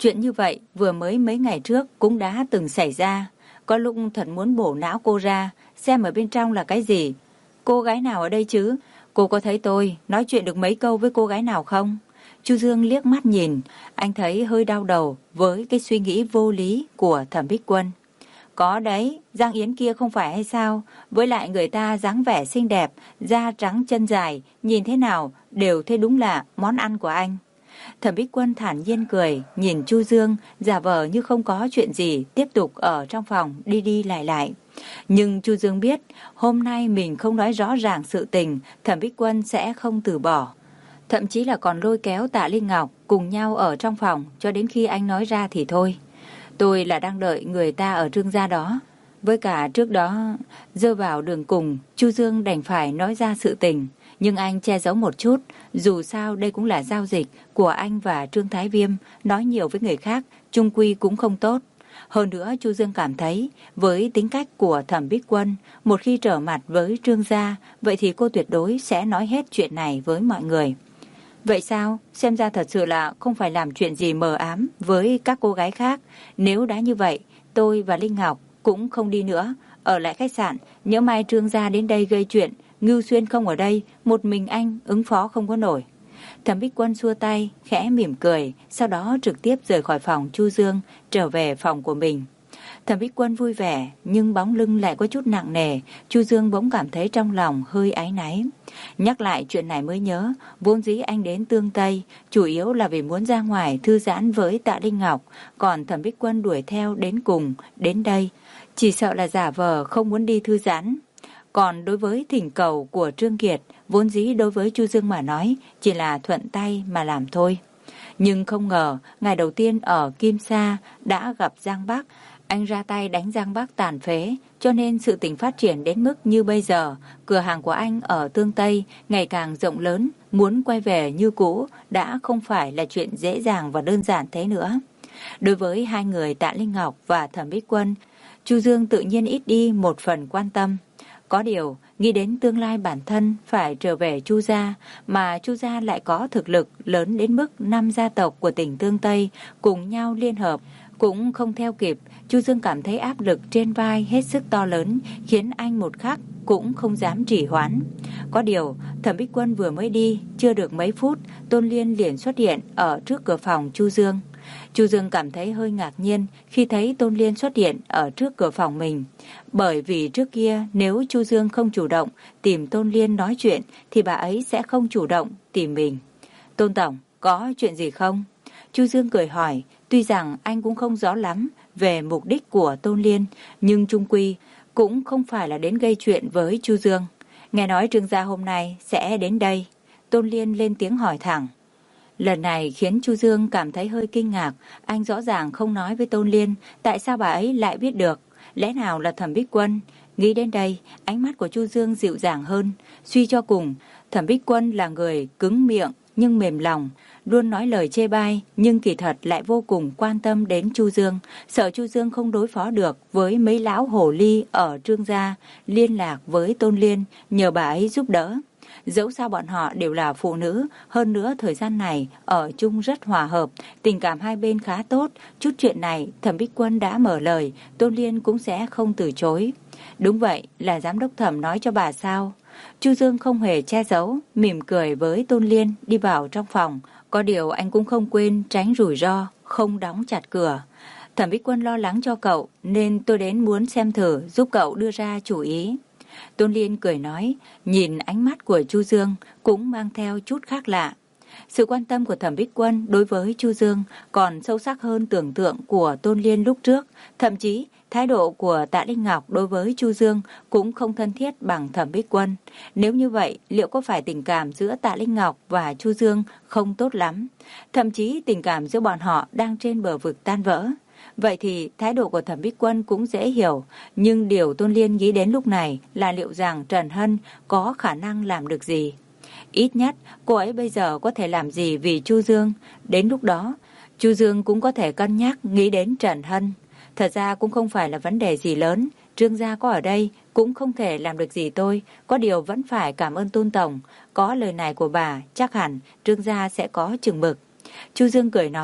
Chuyện như vậy vừa mới mấy ngày trước cũng đã từng xảy ra. Có lúc thật muốn bổ não cô ra, xem ở bên trong là cái gì. Cô gái nào ở đây chứ? Cô có thấy tôi nói chuyện được mấy câu với cô gái nào không? Chu Dương liếc mắt nhìn, anh thấy hơi đau đầu với cái suy nghĩ vô lý của Thẩm Bích Quân. Có đấy, Giang Yến kia không phải hay sao? Với lại người ta dáng vẻ xinh đẹp, da trắng chân dài, nhìn thế nào đều thấy đúng là món ăn của anh. Thẩm Bích Quân thản nhiên cười, nhìn Chu Dương, giả vờ như không có chuyện gì, tiếp tục ở trong phòng đi đi lại lại. Nhưng Chu Dương biết, hôm nay mình không nói rõ ràng sự tình, Thẩm Bích Quân sẽ không từ bỏ. Thậm chí là còn lôi kéo Tạ Linh Ngọc cùng nhau ở trong phòng cho đến khi anh nói ra thì thôi. Tôi là đang đợi người ta ở Trương gia đó. Với cả trước đó, rơi vào đường cùng, Chu Dương đành phải nói ra sự tình. Nhưng anh che giấu một chút, dù sao đây cũng là giao dịch của anh và Trương Thái Viêm, nói nhiều với người khác, chung quy cũng không tốt. Hơn nữa, Chu Dương cảm thấy, với tính cách của Thẩm Bích Quân, một khi trở mặt với Trương gia, vậy thì cô tuyệt đối sẽ nói hết chuyện này với mọi người. Vậy sao? Xem ra thật sự là không phải làm chuyện gì mờ ám với các cô gái khác. Nếu đã như vậy, tôi và Linh Ngọc cũng không đi nữa, ở lại khách sạn. Nhỡ mai Trương gia đến đây gây chuyện, Ngưu Xuyên không ở đây, một mình anh ứng phó không có nổi. Thẩm Bích Quân xua tay, khẽ mỉm cười, sau đó trực tiếp rời khỏi phòng Chu Dương, trở về phòng của mình. Thẩm Bích Quân vui vẻ, nhưng bóng lưng lại có chút nặng nề. Chu Dương bỗng cảm thấy trong lòng hơi áy náy. Nhắc lại chuyện này mới nhớ, vốn dĩ anh đến Tương Tây, chủ yếu là vì muốn ra ngoài thư giãn với Tạ Linh Ngọc, còn Thẩm Bích Quân đuổi theo đến cùng, đến đây, chỉ sợ là giả vờ không muốn đi thư giãn. Còn đối với thỉnh cầu của Trương Kiệt, vốn dĩ đối với Chu Dương mà nói, chỉ là thuận tay mà làm thôi. Nhưng không ngờ, ngày đầu tiên ở Kim Sa đã gặp Giang Bắc, anh ra tay đánh Giang Bắc tàn phế, cho nên sự tình phát triển đến mức như bây giờ, cửa hàng của anh ở Tương Tây ngày càng rộng lớn, muốn quay về như cũ đã không phải là chuyện dễ dàng và đơn giản thế nữa. Đối với hai người Tạ Linh Ngọc và Thẩm Bích Quân, Chu Dương tự nhiên ít đi một phần quan tâm. Có điều, nghĩ đến tương lai bản thân phải trở về Chu gia, mà Chu gia lại có thực lực lớn đến mức năm gia tộc của tỉnh Tương Tây cùng nhau liên hợp, cũng không theo kịp. Chu Dương cảm thấy áp lực trên vai hết sức to lớn, khiến anh một khắc cũng không dám trì hoãn. Có điều, Thẩm Bích Quân vừa mới đi, chưa được mấy phút, Tôn Liên liền xuất hiện ở trước cửa phòng Chu Dương. Chu Dương cảm thấy hơi ngạc nhiên khi thấy Tôn Liên xuất hiện ở trước cửa phòng mình. Bởi vì trước kia nếu Chu Dương không chủ động tìm Tôn Liên nói chuyện thì bà ấy sẽ không chủ động tìm mình. Tôn Tổng, có chuyện gì không? Chu Dương cười hỏi, tuy rằng anh cũng không rõ lắm về mục đích của Tôn Liên, nhưng chung quy cũng không phải là đến gây chuyện với Chu Dương. Nghe nói Trương gia hôm nay sẽ đến đây. Tôn Liên lên tiếng hỏi thẳng. Lần này khiến Chu Dương cảm thấy hơi kinh ngạc, anh rõ ràng không nói với Tôn Liên, tại sao bà ấy lại biết được? Lẽ nào là Thẩm Bích Quân? Nghĩ đến đây, ánh mắt của Chu Dương dịu dàng hơn. Suy cho cùng, Thẩm Bích Quân là người cứng miệng nhưng mềm lòng, luôn nói lời chê bai, nhưng kỳ thật lại vô cùng quan tâm đến Chu Dương, sợ Chu Dương không đối phó được với mấy lão hồ ly ở Trương gia, liên lạc với Tôn Liên, nhờ bà ấy giúp đỡ. Dẫu sao bọn họ đều là phụ nữ, hơn nữa thời gian này ở chung rất hòa hợp, tình cảm hai bên khá tốt. Chút chuyện này Thẩm Bích Quân đã mở lời, Tôn Liên cũng sẽ không từ chối. Đúng vậy, là giám đốc Thẩm nói cho bà sao? Chu Dương không hề che giấu, mỉm cười với Tôn Liên đi vào trong phòng. Có điều anh cũng không quên tránh rủi ro, không đóng chặt cửa. Thẩm Bích Quân lo lắng cho cậu nên tôi đến muốn xem thử, giúp cậu đưa ra chủ ý. Tôn Liên cười nói, nhìn ánh mắt của Chu Dương cũng mang theo chút khác lạ. Sự quan tâm của Thẩm Bích Quân đối với Chu Dương còn sâu sắc hơn tưởng tượng của Tôn Liên lúc trước, thậm chí thái độ của Tạ Linh Ngọc đối với Chu Dương cũng không thân thiết bằng Thẩm Bích Quân. Nếu như vậy, liệu có phải tình cảm giữa Tạ Linh Ngọc và Chu Dương không tốt lắm? Thậm chí tình cảm giữa bọn họ đang trên bờ vực tan vỡ. Vậy thì thái độ của Thẩm Bích Quân cũng dễ hiểu, nhưng điều Tôn Liên nghĩ đến lúc này là liệu rằng Trần Hân có khả năng làm được gì. Ít nhất cô ấy bây giờ có thể làm gì vì Chu Dương. Đến lúc đó, Chu Dương cũng có thể cân nhắc nghĩ đến Trần Hân. Thật ra cũng không phải là vấn đề gì lớn, Trương gia có ở đây cũng không thể làm được gì tôi, có điều vẫn phải cảm ơn Tôn Tổng. Có lời này của bà, chắc hẳn Trương gia sẽ có chừng mực. Chu Dương cười nói,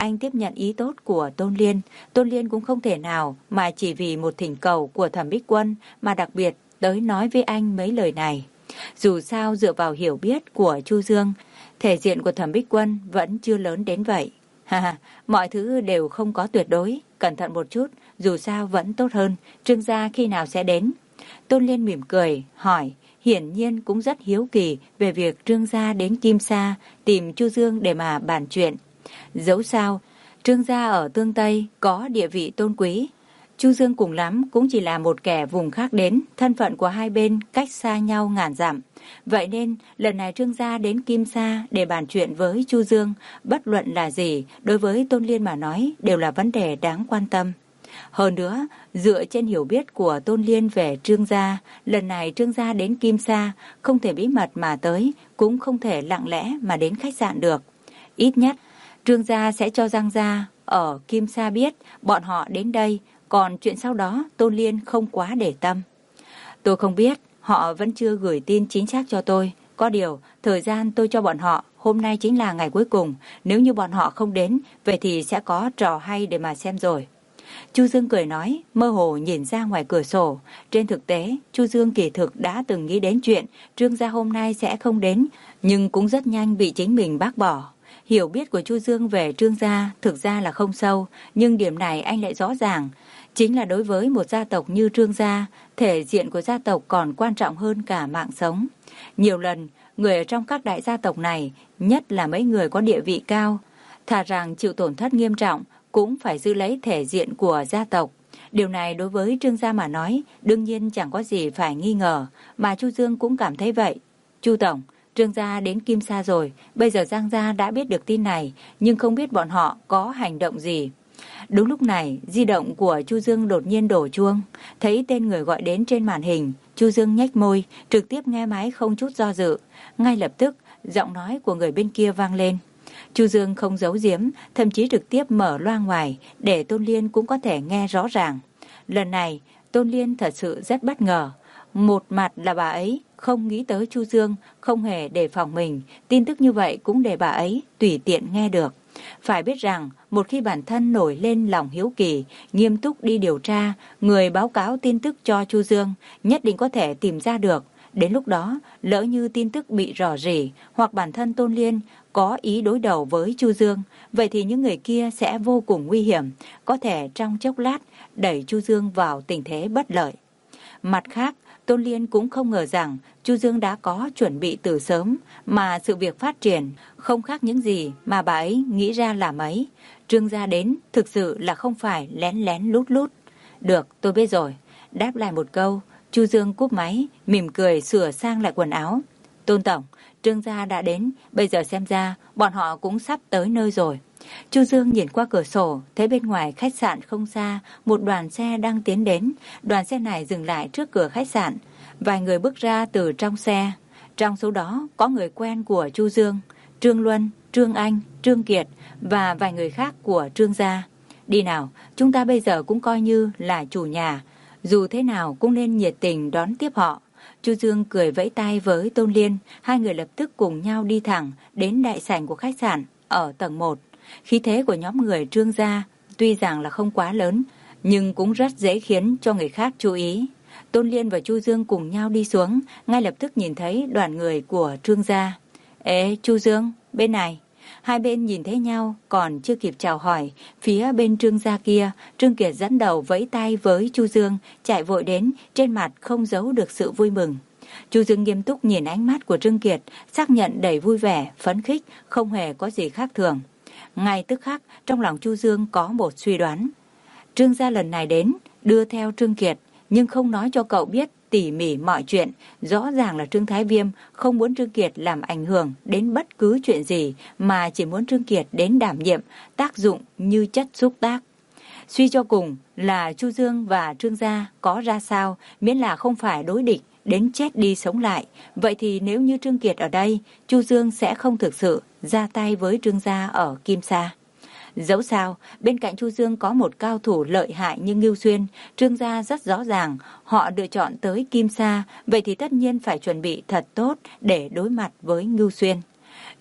anh tiếp nhận ý tốt của Tôn Liên. Tôn Liên cũng không thể nào mà chỉ vì một thỉnh cầu của Thẩm Bích Quân mà đặc biệt tới nói với anh mấy lời này. Dù sao dựa vào hiểu biết của Chu Dương, thể diện của Thẩm Bích Quân vẫn chưa lớn đến vậy. Ha ha, mọi thứ đều không có tuyệt đối, cẩn thận một chút, dù sao vẫn tốt hơn. Trương gia khi nào sẽ đến? Tôn Liên mỉm cười, hỏi, hiển nhiên cũng rất hiếu kỳ về việc Trương gia đến Kim Sa tìm Chu Dương để mà bàn chuyện. Dẫu sao, Trương gia ở Tương Tây có địa vị tôn quý. Chu Dương cùng lắm cũng chỉ là một kẻ vùng khác đến, thân phận của hai bên cách xa nhau ngàn dặm. Vậy nên, lần này Trương gia đến Kim Sa để bàn chuyện với Chu Dương, bất luận là gì, đối với Tôn Liên mà nói đều là vấn đề đáng quan tâm. Hơn nữa, dựa trên hiểu biết của Tôn Liên về Trương gia, lần này Trương gia đến Kim Sa không thể bí mật mà tới, cũng không thể lặng lẽ mà đến khách sạn được. Ít nhất, Trương gia sẽ cho Giang gia ở Kim Sa biết bọn họ đến đây, còn chuyện sau đó Tôn Liên không quá để tâm. Tôi không biết, họ vẫn chưa gửi tin chính xác cho tôi. Có điều, thời gian tôi cho bọn họ, hôm nay chính là ngày cuối cùng. Nếu như bọn họ không đến, vậy thì sẽ có trò hay để mà xem rồi. Chu Dương cười nói, mơ hồ nhìn ra ngoài cửa sổ. Trên thực tế, Chu Dương kỳ thực đã từng nghĩ đến chuyện Trương gia hôm nay sẽ không đến, nhưng cũng rất nhanh bị chính mình bác bỏ. Hiểu biết của Chu Dương về Trương gia thực ra là không sâu, nhưng điểm này anh lại rõ ràng. Chính là đối với một gia tộc như Trương gia, thể diện của gia tộc còn quan trọng hơn cả mạng sống. Nhiều lần, người ở trong các đại gia tộc này, nhất là mấy người có địa vị cao, thà rằng chịu tổn thất nghiêm trọng, cũng phải giữ lấy thể diện của gia tộc. Điều này đối với Trương gia mà nói, đương nhiên chẳng có gì phải nghi ngờ, mà Chu Dương cũng cảm thấy vậy. Chu tổng, Trương gia đến Kim Sa rồi, bây giờ Giang gia đã biết được tin này, nhưng không biết bọn họ có hành động gì. Đúng lúc này, di động của Chu Dương đột nhiên đổ chuông, thấy tên người gọi đến trên màn hình, Chu Dương nhếch môi, trực tiếp nghe máy không chút do dự. Ngay lập tức, giọng nói của người bên kia vang lên. Chu Dương không giấu giếm, thậm chí trực tiếp mở loa ngoài để Tôn Liên cũng có thể nghe rõ ràng. Lần này, Tôn Liên thật sự rất bất ngờ. Một mặt là bà ấy không nghĩ tới Chu Dương, không hề đề phòng mình, tin tức như vậy cũng để bà ấy tùy tiện nghe được. Phải biết rằng, một khi bản thân nổi lên lòng hiếu kỳ, nghiêm túc đi điều tra, người báo cáo tin tức cho Chu Dương nhất định có thể tìm ra được. Đến lúc đó, lỡ như tin tức bị rò rỉ, hoặc bản thân Tôn Liên có ý đối đầu với Chu Dương, vậy thì những người kia sẽ vô cùng nguy hiểm, có thể trong chốc lát đẩy Chu Dương vào tình thế bất lợi. Mặt khác, Tôn Liên cũng không ngờ rằng Chu Dương đã có chuẩn bị từ sớm, mà sự việc phát triển không khác những gì mà bà ấy nghĩ ra làm ấy. Trương gia đến thực sự là không phải lén lén lút lút. Được, tôi biết rồi. Đáp lại một câu, Chu Dương cúp máy, mỉm cười sửa sang lại quần áo. Tôn tổng, Trương gia đã đến, bây giờ xem ra bọn họ cũng sắp tới nơi rồi. Chu Dương nhìn qua cửa sổ, thấy bên ngoài khách sạn không xa, một đoàn xe đang tiến đến. Đoàn xe này dừng lại trước cửa khách sạn. Vài người bước ra từ trong xe. Trong số đó có người quen của Chu Dương, Trương Luân, Trương Anh, Trương Kiệt và vài người khác của Trương gia. Đi nào, chúng ta bây giờ cũng coi như là chủ nhà. Dù thế nào cũng nên nhiệt tình đón tiếp họ. Chu Dương cười vẫy tay với Tôn Liên, hai người lập tức cùng nhau đi thẳng đến đại sảnh của khách sạn ở tầng một. Khí thế của nhóm người Trương gia tuy rằng là không quá lớn, nhưng cũng rất dễ khiến cho người khác chú ý. Tôn Liên và Chu Dương cùng nhau đi xuống, ngay lập tức nhìn thấy đoàn người của Trương gia. Ê, Chu Dương, bên này. Hai bên nhìn thấy nhau, còn chưa kịp chào hỏi, phía bên Trương gia kia, Trương Kiệt dẫn đầu vẫy tay với Chu Dương, chạy vội đến, trên mặt không giấu được sự vui mừng. Chu Dương nghiêm túc nhìn ánh mắt của Trương Kiệt, xác nhận đầy vui vẻ, phấn khích, không hề có gì khác thường. Ngay tức khắc, trong lòng Chu Dương có một suy đoán. Trương gia lần này đến, đưa theo Trương Kiệt, nhưng không nói cho cậu biết tỉ mỉ mọi chuyện. Rõ ràng là Trương Thái Viêm không muốn Trương Kiệt làm ảnh hưởng đến bất cứ chuyện gì, mà chỉ muốn Trương Kiệt đến đảm nhiệm, tác dụng như chất xúc tác. Suy cho cùng là Chu Dương và Trương gia có ra sao, miễn là không phải đối địch, đến chết đi sống lại. Vậy thì nếu như Trương Kiệt ở đây, Chu Dương sẽ không thực sự ra tay với Trương gia ở Kim Sa. Dẫu sao, bên cạnh Chu Dương có một cao thủ lợi hại như Ngưu Xuyên, Trương gia rất rõ ràng, họ lựa chọn tới Kim Sa, vậy thì tất nhiên phải chuẩn bị thật tốt để đối mặt với Ngưu Xuyên.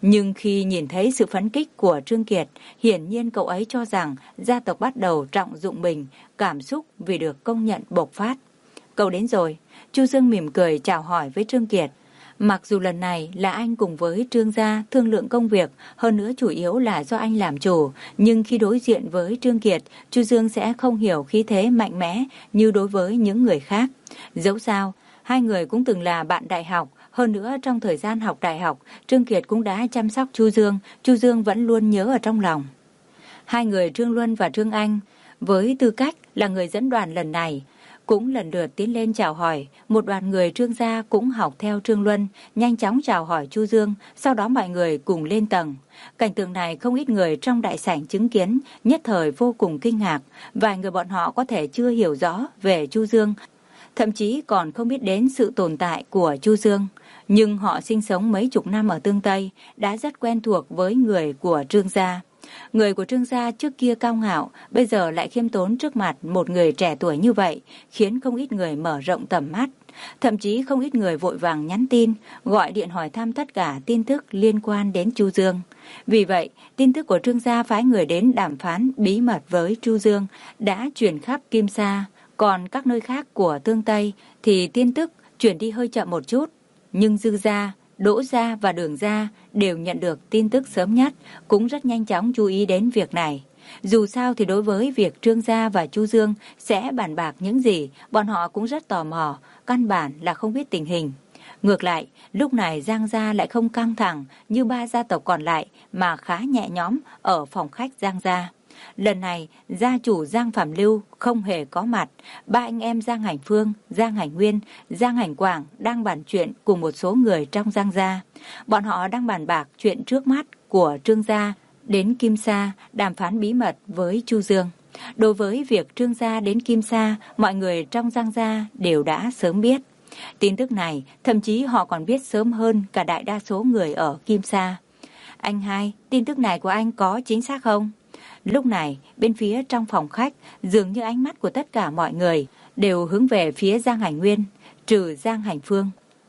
Nhưng khi nhìn thấy sự phấn khích của Trương Kiệt, hiển nhiên cậu ấy cho rằng gia tộc bắt đầu trọng dụng mình, cảm xúc vì được công nhận bộc phát. Cậu đến rồi. Chu Dương mỉm cười chào hỏi với Trương Kiệt. Mặc dù lần này là anh cùng với Trương gia thương lượng công việc, hơn nữa chủ yếu là do anh làm chủ, nhưng khi đối diện với Trương Kiệt, Chu Dương sẽ không hiểu khí thế mạnh mẽ như đối với những người khác. Dẫu sao, hai người cũng từng là bạn đại học, hơn nữa trong thời gian học đại học, Trương Kiệt cũng đã chăm sóc Chu Dương, Chu Dương vẫn luôn nhớ ở trong lòng. Hai người Trương Luân và Trương Anh, với tư cách là người dẫn đoàn lần này, cũng lần lượt tiến lên chào hỏi. Một đoàn người Trương gia cũng học theo Trương Luân, nhanh chóng chào hỏi Chu Dương, sau đó mọi người cùng lên tầng. Cảnh tượng này không ít người trong đại sảnh chứng kiến, nhất thời vô cùng kinh ngạc. Vài người bọn họ có thể chưa hiểu rõ về Chu Dương, thậm chí còn không biết đến sự tồn tại của Chu Dương. Nhưng họ sinh sống mấy chục năm ở Tương Tây, đã rất quen thuộc với người của Trương gia. Người của Trương gia trước kia cao ngạo, bây giờ lại khiêm tốn trước mặt một người trẻ tuổi như vậy, khiến không ít người mở rộng tầm mắt. Thậm chí không ít người vội vàng nhắn tin, gọi điện hỏi thăm tất cả tin tức liên quan đến Chu Dương. Vì vậy, tin tức của Trương gia phái người đến đàm phán bí mật với Chu Dương đã truyền khắp Kim Sa. Còn các nơi khác của Tương Tây thì tin tức chuyển đi hơi chậm một chút. Nhưng Dư gia, Đỗ gia và Đường gia đều nhận được tin tức sớm nhất, cũng rất nhanh chóng chú ý đến việc này. Dù sao thì đối với việc Trương gia và Chu Dương sẽ bàn bạc những gì, bọn họ cũng rất tò mò, căn bản là không biết tình hình. Ngược lại, lúc này Giang gia lại không căng thẳng như ba gia tộc còn lại mà khá nhẹ nhõm ở phòng khách Giang gia. Lần này, gia chủ Giang Phạm Lưu không hề có mặt. Ba anh em Giang Hành Phương, Giang Hành Nguyên, Giang Hành Quảng đang bàn chuyện cùng một số người trong Giang gia. Bọn họ đang bàn bạc chuyện trước mắt của Trương gia đến Kim Sa đàm phán bí mật với Chu Dương. Đối với việc Trương gia đến Kim Sa, mọi người trong Giang gia đều đã sớm biết. Tin tức này, thậm chí họ còn biết sớm hơn cả đại đa số người ở Kim Sa. Anh hai, tin tức này của anh có chính xác không? Lúc này, bên phía trong phòng khách, dường như ánh mắt của tất cả mọi người đều hướng về phía Giang Hành Nguyên, trừ Giang Hành Phương.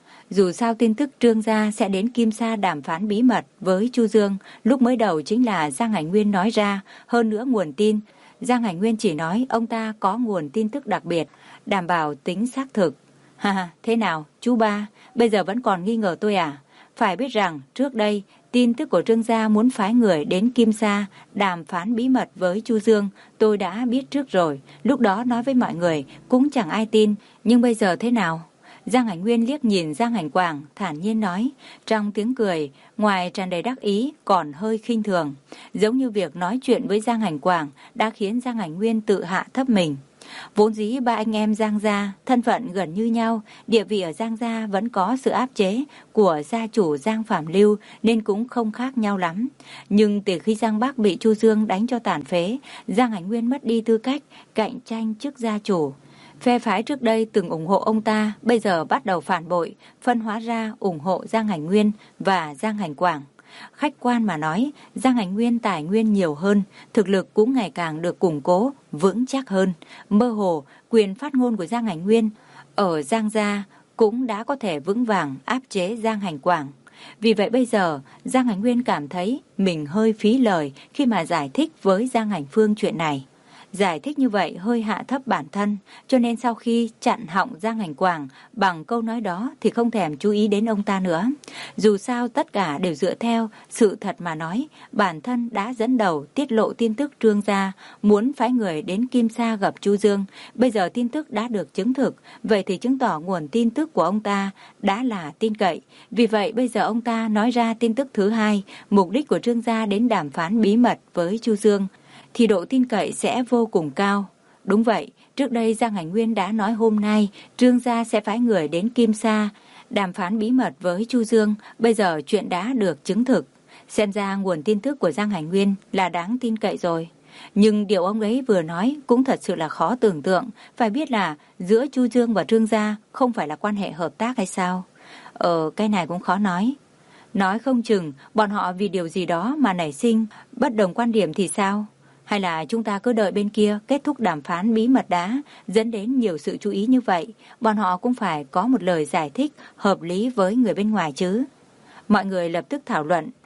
Dù sao tin tức Trương gia sẽ đến Kim Sa đàm phán bí mật với Chu Dương, lúc mới đầu chính là Giang Hành Nguyên nói ra, hơn nữa nguồn tin. Giang Hành Nguyên chỉ nói ông ta có nguồn tin tức đặc biệt, đảm bảo tính xác thực. Ha ha, thế nào, chú ba, bây giờ vẫn còn nghi ngờ tôi à? Phải biết rằng, trước đây, tin tức của Trương gia muốn phái người đến Kim Sa đàm phán bí mật với Chu Dương, tôi đã biết trước rồi. Lúc đó nói với mọi người cũng chẳng ai tin, nhưng bây giờ thế nào? Giang Hành Nguyên liếc nhìn Giang Hành Quảng, thản nhiên nói, trong tiếng cười, ngoài tràn đầy đắc ý, còn hơi khinh thường. Giống như việc nói chuyện với Giang Hành Quảng đã khiến Giang Hành Nguyên tự hạ thấp mình. Vốn dĩ ba anh em Giang gia thân phận gần như nhau, địa vị ở Giang gia vẫn có sự áp chế của gia chủ Giang Phạm Lưu nên cũng không khác nhau lắm. Nhưng từ khi Giang Bắc bị Chu Dương đánh cho tàn phế, Giang Hành Nguyên mất đi tư cách cạnh tranh chức gia chủ. Phe phái trước đây từng ủng hộ ông ta, bây giờ bắt đầu phản bội, phân hóa ra ủng hộ Giang Hành Nguyên và Giang Hành Quảng. Khách quan mà nói, Giang Hành Nguyên tài nguyên nhiều hơn, thực lực cũng ngày càng được củng cố, vững chắc hơn. Mơ hồ, quyền phát ngôn của Giang Hành Nguyên ở Giang gia cũng đã có thể vững vàng áp chế Giang Hành Quảng. Vì vậy bây giờ, Giang Hành Nguyên cảm thấy mình hơi phí lời khi mà giải thích với Giang Hành Phương chuyện này. Giải thích như vậy hơi hạ thấp bản thân, cho nên sau khi chặn họng Giang Hành Quảng bằng câu nói đó thì không thèm chú ý đến ông ta nữa. Dù sao tất cả đều dựa theo sự thật mà nói, bản thân đã dẫn đầu tiết lộ tin tức Trương gia muốn phái người đến Kim Sa gặp Chu Dương. Bây giờ tin tức đã được chứng thực, vậy thì chứng tỏ nguồn tin tức của ông ta đã là tin cậy. Vì vậy bây giờ ông ta nói ra tin tức thứ hai, mục đích của Trương gia đến đàm phán bí mật với Chu Dương, thì độ tin cậy sẽ vô cùng cao. Đúng vậy, trước đây Giang Hành Nguyên đã nói hôm nay Trương gia sẽ phái người đến Kim Sa đàm phán bí mật với Chu Dương, bây giờ chuyện đã được chứng thực. Xem ra nguồn tin tức của Giang Hành Nguyên là đáng tin cậy rồi. Nhưng điều ông ấy vừa nói cũng thật sự là khó tưởng tượng, phải biết là giữa Chu Dương và Trương gia không phải là quan hệ hợp tác hay sao? Ờ, cái này cũng khó nói. Nói không chừng bọn họ vì điều gì đó mà nảy sinh bất đồng quan điểm thì sao? Hay là chúng ta cứ đợi bên kia kết thúc đàm phán bí mật đã, dẫn đến nhiều sự chú ý như vậy, bọn họ cũng phải có một lời giải thích hợp lý với người bên ngoài chứ. Mọi người lập tức thảo luận.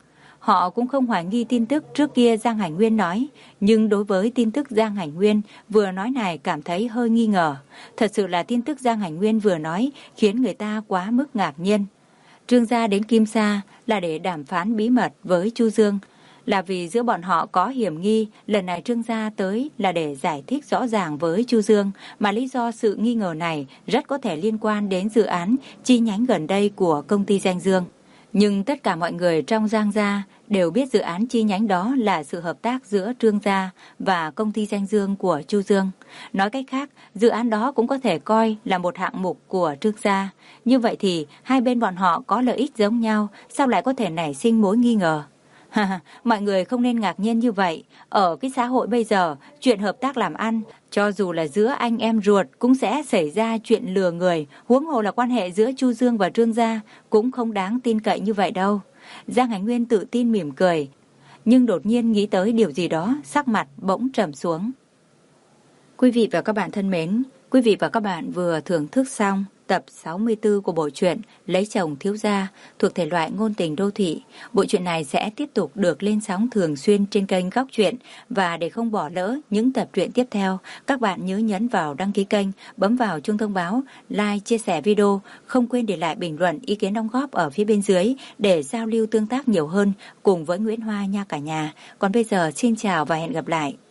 Họ cũng không hoài nghi tin tức trước kia Giang Hành Nguyên nói, nhưng đối với tin tức Giang Hành Nguyên vừa nói này cảm thấy hơi nghi ngờ. Thật sự là tin tức Giang Hành Nguyên vừa nói khiến người ta quá mức ngạc nhiên. Trương gia đến Kim Sa là để đàm phán bí mật với Chu Dương, là vì giữa bọn họ có hiểm nghi. Lần này Trương gia tới là để giải thích rõ ràng với Chu Dương, mà lý do sự nghi ngờ này rất có thể liên quan đến dự án chi nhánh gần đây của công ty Danh Dương. Nhưng tất cả mọi người trong Giang gia đều biết dự án chi nhánh đó là sự hợp tác giữa Trương gia và công ty Danh Dương của Chu Dương. Nói cách khác, dự án đó cũng có thể coi là một hạng mục của Trương gia. Như vậy thì hai bên bọn họ có lợi ích giống nhau, sao lại có thể nảy sinh mối nghi ngờ? Mọi người không nên ngạc nhiên như vậy. Ở cái xã hội bây giờ, chuyện hợp tác làm ăn, cho dù là giữa anh em ruột cũng sẽ xảy ra chuyện lừa người, huống hồ là quan hệ giữa Chu Dương và Trương gia cũng không đáng tin cậy như vậy đâu. Giang Hành Nguyên tự tin mỉm cười, nhưng đột nhiên nghĩ tới điều gì đó, sắc mặt bỗng trầm xuống. Quý vị và các bạn thân mến, quý vị và các bạn vừa thưởng thức xong tập sáu mươi tư của bộ truyện Lấy chồng thiếu gia thuộc thể loại ngôn tình đô thị. Bộ truyện này sẽ tiếp tục được lên sóng thường xuyên trên kênh Góc Truyện, và để không bỏ lỡ những tập truyện tiếp theo, các bạn nhớ nhấn vào đăng ký kênh, bấm vào chuông thông báo, like, chia sẻ video, không quên để lại bình luận ý kiến đóng góp ở phía bên dưới để giao lưu tương tác nhiều hơn cùng với Nguyễn Hoa nha cả nhà. Còn bây giờ xin chào và hẹn gặp lại.